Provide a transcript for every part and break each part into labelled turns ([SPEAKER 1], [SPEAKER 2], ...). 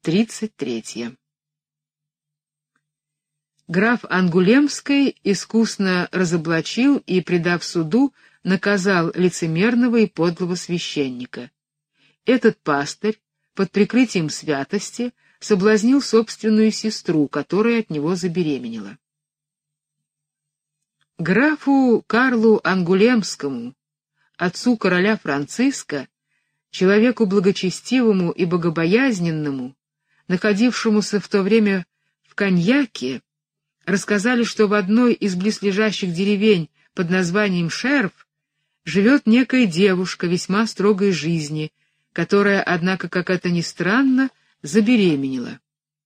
[SPEAKER 1] 33. Граф Ангулемский искусно разоблачил и, предав суду, наказал лицемерного и подлого священника. Этот пастырь, под прикрытием святости, соблазнил собственную сестру, которая от него забеременела. Графу Карлу Ангулемскому, отцу короля Франциска, человеку благочестивому и богобоязненному, находившемуся в то время в Коньяке, рассказали, что в одной из близлежащих деревень под названием Шерф живет некая девушка весьма строгой жизни, которая, однако, как это ни странно, забеременела.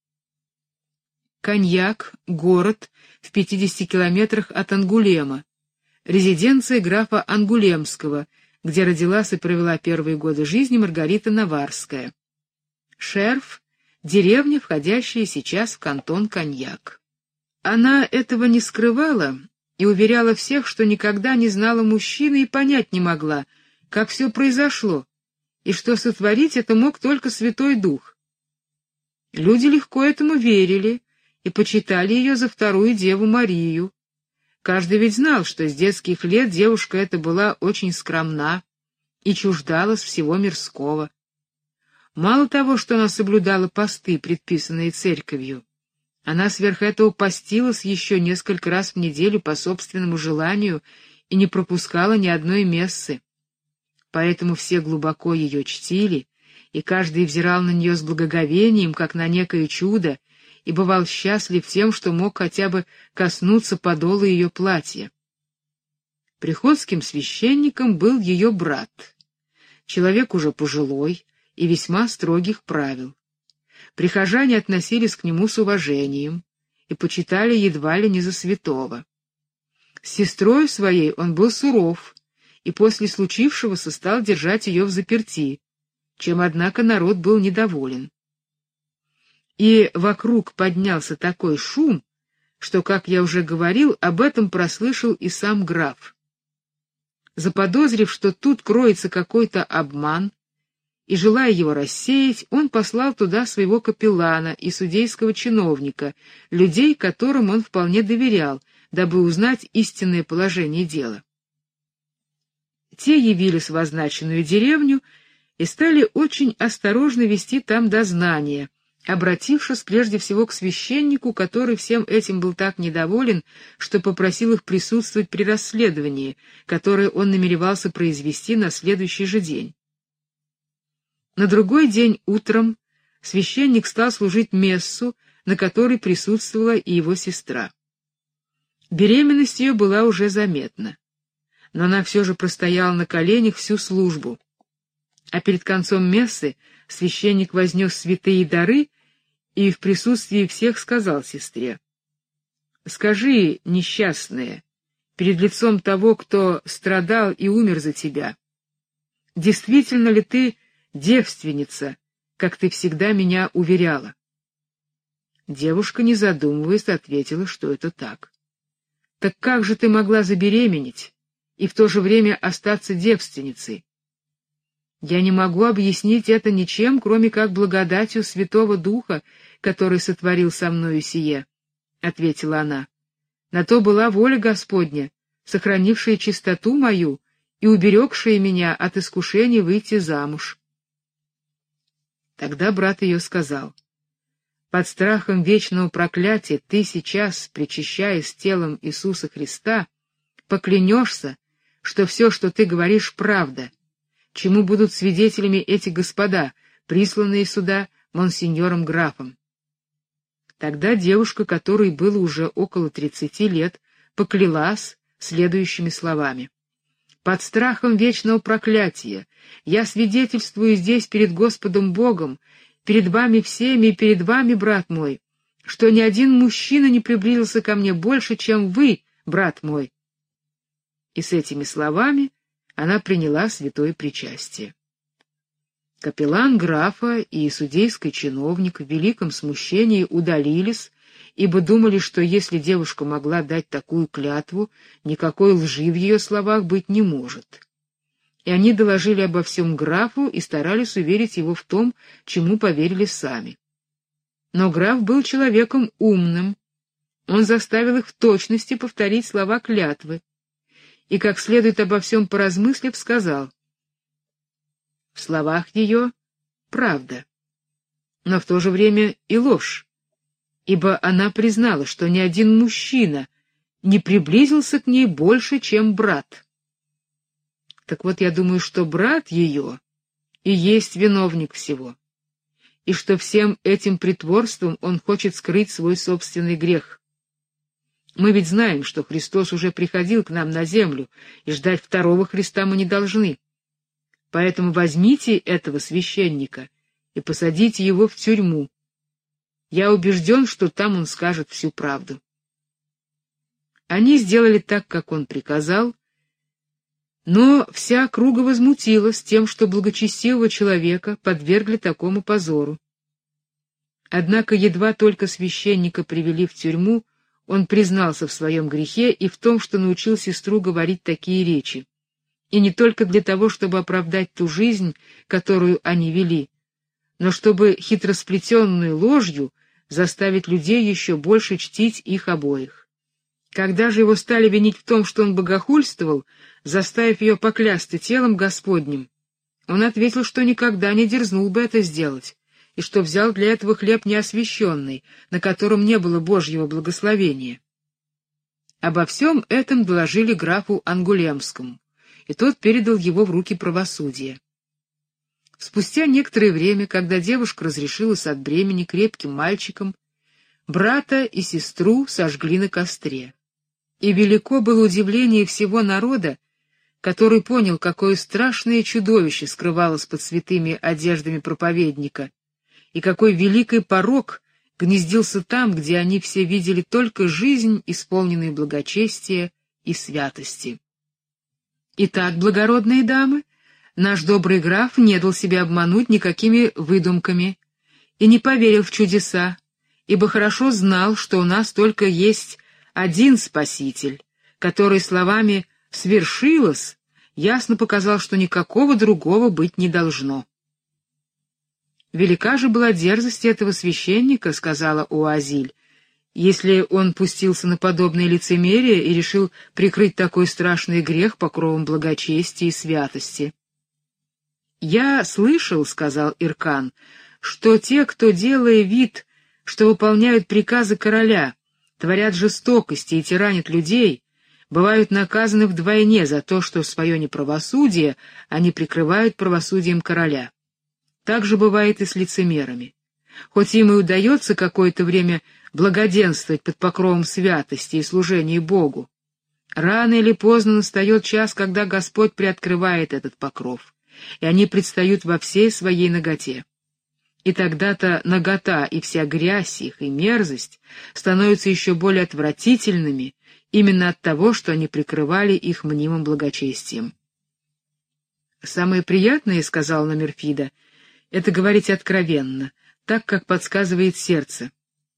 [SPEAKER 1] Коньяк — город в 50 километрах от Ангулема, резиденция графа Ангулемского, где родилась и провела первые годы жизни Маргарита Наварская. Шерф — деревня, входящая сейчас в кантон Коньяк. Она этого не скрывала и уверяла всех, что никогда не знала мужчины и понять не могла, как все произошло, и что сотворить это мог только Святой Дух. Люди легко этому верили и почитали ее за вторую Деву Марию. Каждый ведь знал, что с детских лет девушка эта была очень скромна и чуждалась всего мирского. Мало того, что она соблюдала посты, предписанные церковью, она сверх этого постилась еще несколько раз в неделю по собственному желанию и не пропускала ни одной мессы. Поэтому все глубоко ее чтили, и каждый взирал на нее с благоговением, как на некое чудо, и бывал счастлив тем, что мог хотя бы коснуться подола ее платья. Приходским священником был ее брат, человек уже пожилой и весьма строгих правил. Прихожане относились к нему с уважением и почитали едва ли не за святого. С сестрой своей он был суров, и после случившегося стал держать ее в заперти, чем, однако, народ был недоволен. И вокруг поднялся такой шум, что, как я уже говорил, об этом прослышал и сам граф. Заподозрив, что тут кроется какой-то обман, и, желая его рассеять, он послал туда своего капеллана и судейского чиновника, людей, которым он вполне доверял, дабы узнать истинное положение дела. Те явились в означенную деревню и стали очень осторожно вести там дознание, обратившись прежде всего к священнику, который всем этим был так недоволен, что попросил их присутствовать при расследовании, которое он намеревался произвести на следующий же день. На другой день утром священник стал служить мессу, на которой присутствовала и его сестра. Беременность ее была уже заметна, но она все же простояла на коленях всю службу. А перед концом мессы священник вознес святые дары и в присутствии всех сказал сестре: «Скажи, несчастная, перед лицом того, кто страдал и умер за тебя, действительно ли ты девственница, как ты всегда меня уверяла?» Девушка, не задумываясь, ответила, что это так. «Так как же ты могла забеременеть и в то же время остаться девственницей?» «Я не могу объяснить это ничем, кроме как благодатью Святого Духа, который сотворил со мною сие», — ответила она. «На то была воля Господня, сохранившая чистоту мою и уберегшая меня от искушения выйти замуж». Тогда брат ее сказал: «Под страхом вечного проклятия ты сейчас, причащаясь телом Иисуса Христа, поклянешься, что все, что ты говоришь, правда, чему будут свидетелями эти господа, присланные сюда монсеньором графом». Тогда девушка, которой было уже около 30 лет, поклялась следующими словами: «Под страхом вечного проклятия я свидетельствую здесь перед Господом Богом, перед вами всеми и перед вами, брат мой, что ни один мужчина не приблизился ко мне больше, чем вы, брат мой». И с этими словами она приняла святое причастие. Капеллан графа и судейский чиновник в великом смущении удалились, ибо думали, что если девушка могла дать такую клятву, никакой лжи в ее словах быть не может. И они доложили обо всем графу и старались уверить его в том, чему поверили сами. Но граф был человеком умным. Он заставил их в точности повторить слова клятвы и, как следует обо всем поразмыслив, сказал: в словах ее правда, но в то же время и ложь, ибо она признала, что ни один мужчина не приблизился к ней больше, чем брат. Так вот, я думаю, что брат ее и есть виновник всего, и что всем этим притворством он хочет скрыть свой собственный грех. Мы ведь знаем, что Христос уже приходил к нам на землю, и ждать второго Христа мы не должны. Поэтому возьмите этого священника и посадите его в тюрьму. Я убежден, что там он скажет всю правду. Они сделали так, как он приказал, но вся округа возмутилась тем, что благочестивого человека подвергли такому позору. Однако едва только священника привели в тюрьму, он признался в своем грехе и в том, что научил сестру говорить такие речи. И не только для того, чтобы оправдать ту жизнь, которую они вели, но чтобы хитросплетенную ложью заставить людей еще больше чтить их обоих. Когда же его стали винить в том, что он богохульствовал, заставив ее поклясться телом Господним, он ответил, что никогда не дерзнул бы это сделать, и что взял для этого хлеб неосвященный, на котором не было Божьего благословения. Обо всем этом доложили графу Ангулемскому, и тот передал его в руки правосудия. Спустя некоторое время, когда девушка разрешилась от бремени крепким мальчиком, брата и сестру сожгли на костре. И велико было удивление всего народа, который понял, какое страшное чудовище скрывалось под святыми одеждами проповедника, и какой великий порок гнездился там, где они все видели только жизнь, исполненную благочестия и святости. Итак, благородные дамы, наш добрый граф не дал себя обмануть никакими выдумками и не поверил в чудеса, ибо хорошо знал, что у нас только есть один Спаситель, который словами «свершилось» ясно показал, что никакого другого быть не должно. «Велика же была дерзость этого священника», — сказала Уазиль, «если он пустился на подобное лицемерие и решил прикрыть такой страшный грех покровом благочестия и святости». «Я слышал», — сказал Иркан, — «что те, кто, делая вид, что выполняют приказы короля, творят жестокости и тиранят людей, бывают наказаны вдвойне за то, что свое неправосудие они прикрывают правосудием короля. Так же бывает и с лицемерами. Хоть им и удается какое-то время благоденствовать под покровом святости и служения Богу, рано или поздно настает час, когда Господь приоткрывает этот покров, и они предстают во всей своей наготе. И тогда-то нагота и вся грязь их и мерзость становятся еще более отвратительными именно от того, что они прикрывали их мнимым благочестием. «Самое приятное, — сказал Номерфида, — это говорить откровенно, так, как подсказывает сердце».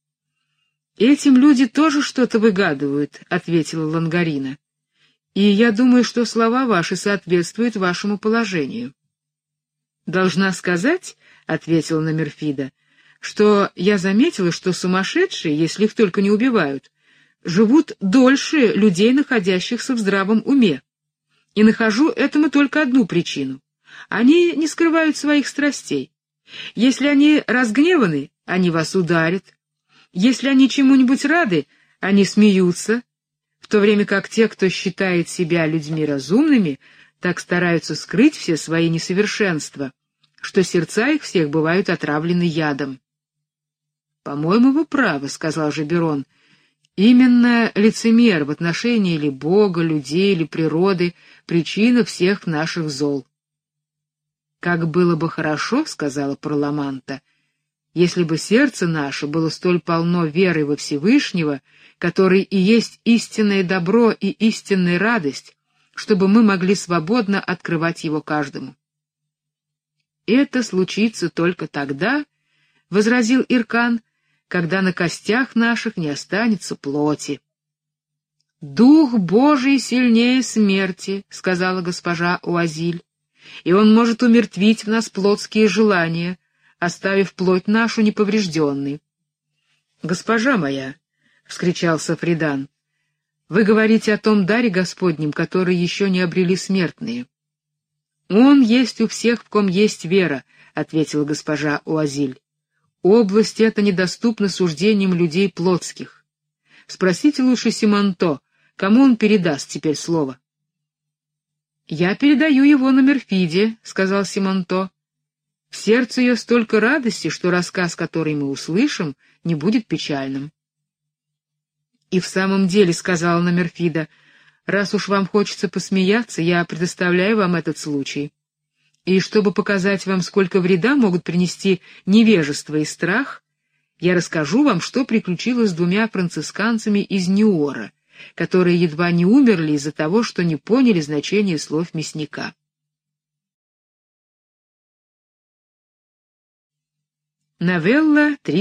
[SPEAKER 1] «Этим люди тоже что-то выгадывают», — ответила Лангарина, — «и я думаю, что слова ваши соответствуют вашему положению». «Должна сказать, — ответила Номерфида, — что я заметила, что сумасшедшие, если их только не убивают, живут дольше людей, находящихся в здравом уме. И нахожу этому только одну причину. Они не скрывают своих страстей. Если они разгневаны, они вас ударят. Если они чему-нибудь рады, они смеются, в то время как те, кто считает себя людьми разумными, так стараются скрыть все свои несовершенства, что сердца их всех бывают отравлены ядом. «По-моему, вы правы», — сказал Жаберон. «Именно лицемер в отношении или Бога, людей, или природы — причина всех наших зол». «Как было бы хорошо, — сказала Парламанта, — если бы сердце наше было столь полно веры во Всевышнего, который и есть истинное добро и истинная радость, чтобы мы могли свободно открывать его каждому». «Это случится только тогда, — возразил Иркан, — когда на костях наших не останется плоти». «Дух Божий сильнее смерти, — сказала госпожа Уазиль, — и он может умертвить в нас плотские желания, оставив плоть нашу неповрежденной. «Госпожа моя!» — вскричал Сафридан. «Вы говорите о том даре Господнем, который еще не обрели смертные». «Он есть у всех, в ком есть вера», — ответила госпожа Уазиль. «Область эта недоступна суждениям людей плотских. Спросите лучше Симонто, кому он передаст теперь слово». «Я передаю его на Мерфиде», — сказал Симонто. «В сердце ее столько радости, что рассказ, который мы услышим, не будет печальным». «И в самом деле», — сказала Номерфида, — «раз уж вам хочется посмеяться, я предоставляю вам этот случай. И чтобы показать вам, сколько вреда могут принести невежество и страх, я расскажу вам, что приключилось с двумя францисканцами из Ниора, которые едва не умерли из-за того, что не поняли значение слов мясника». Новелла 3.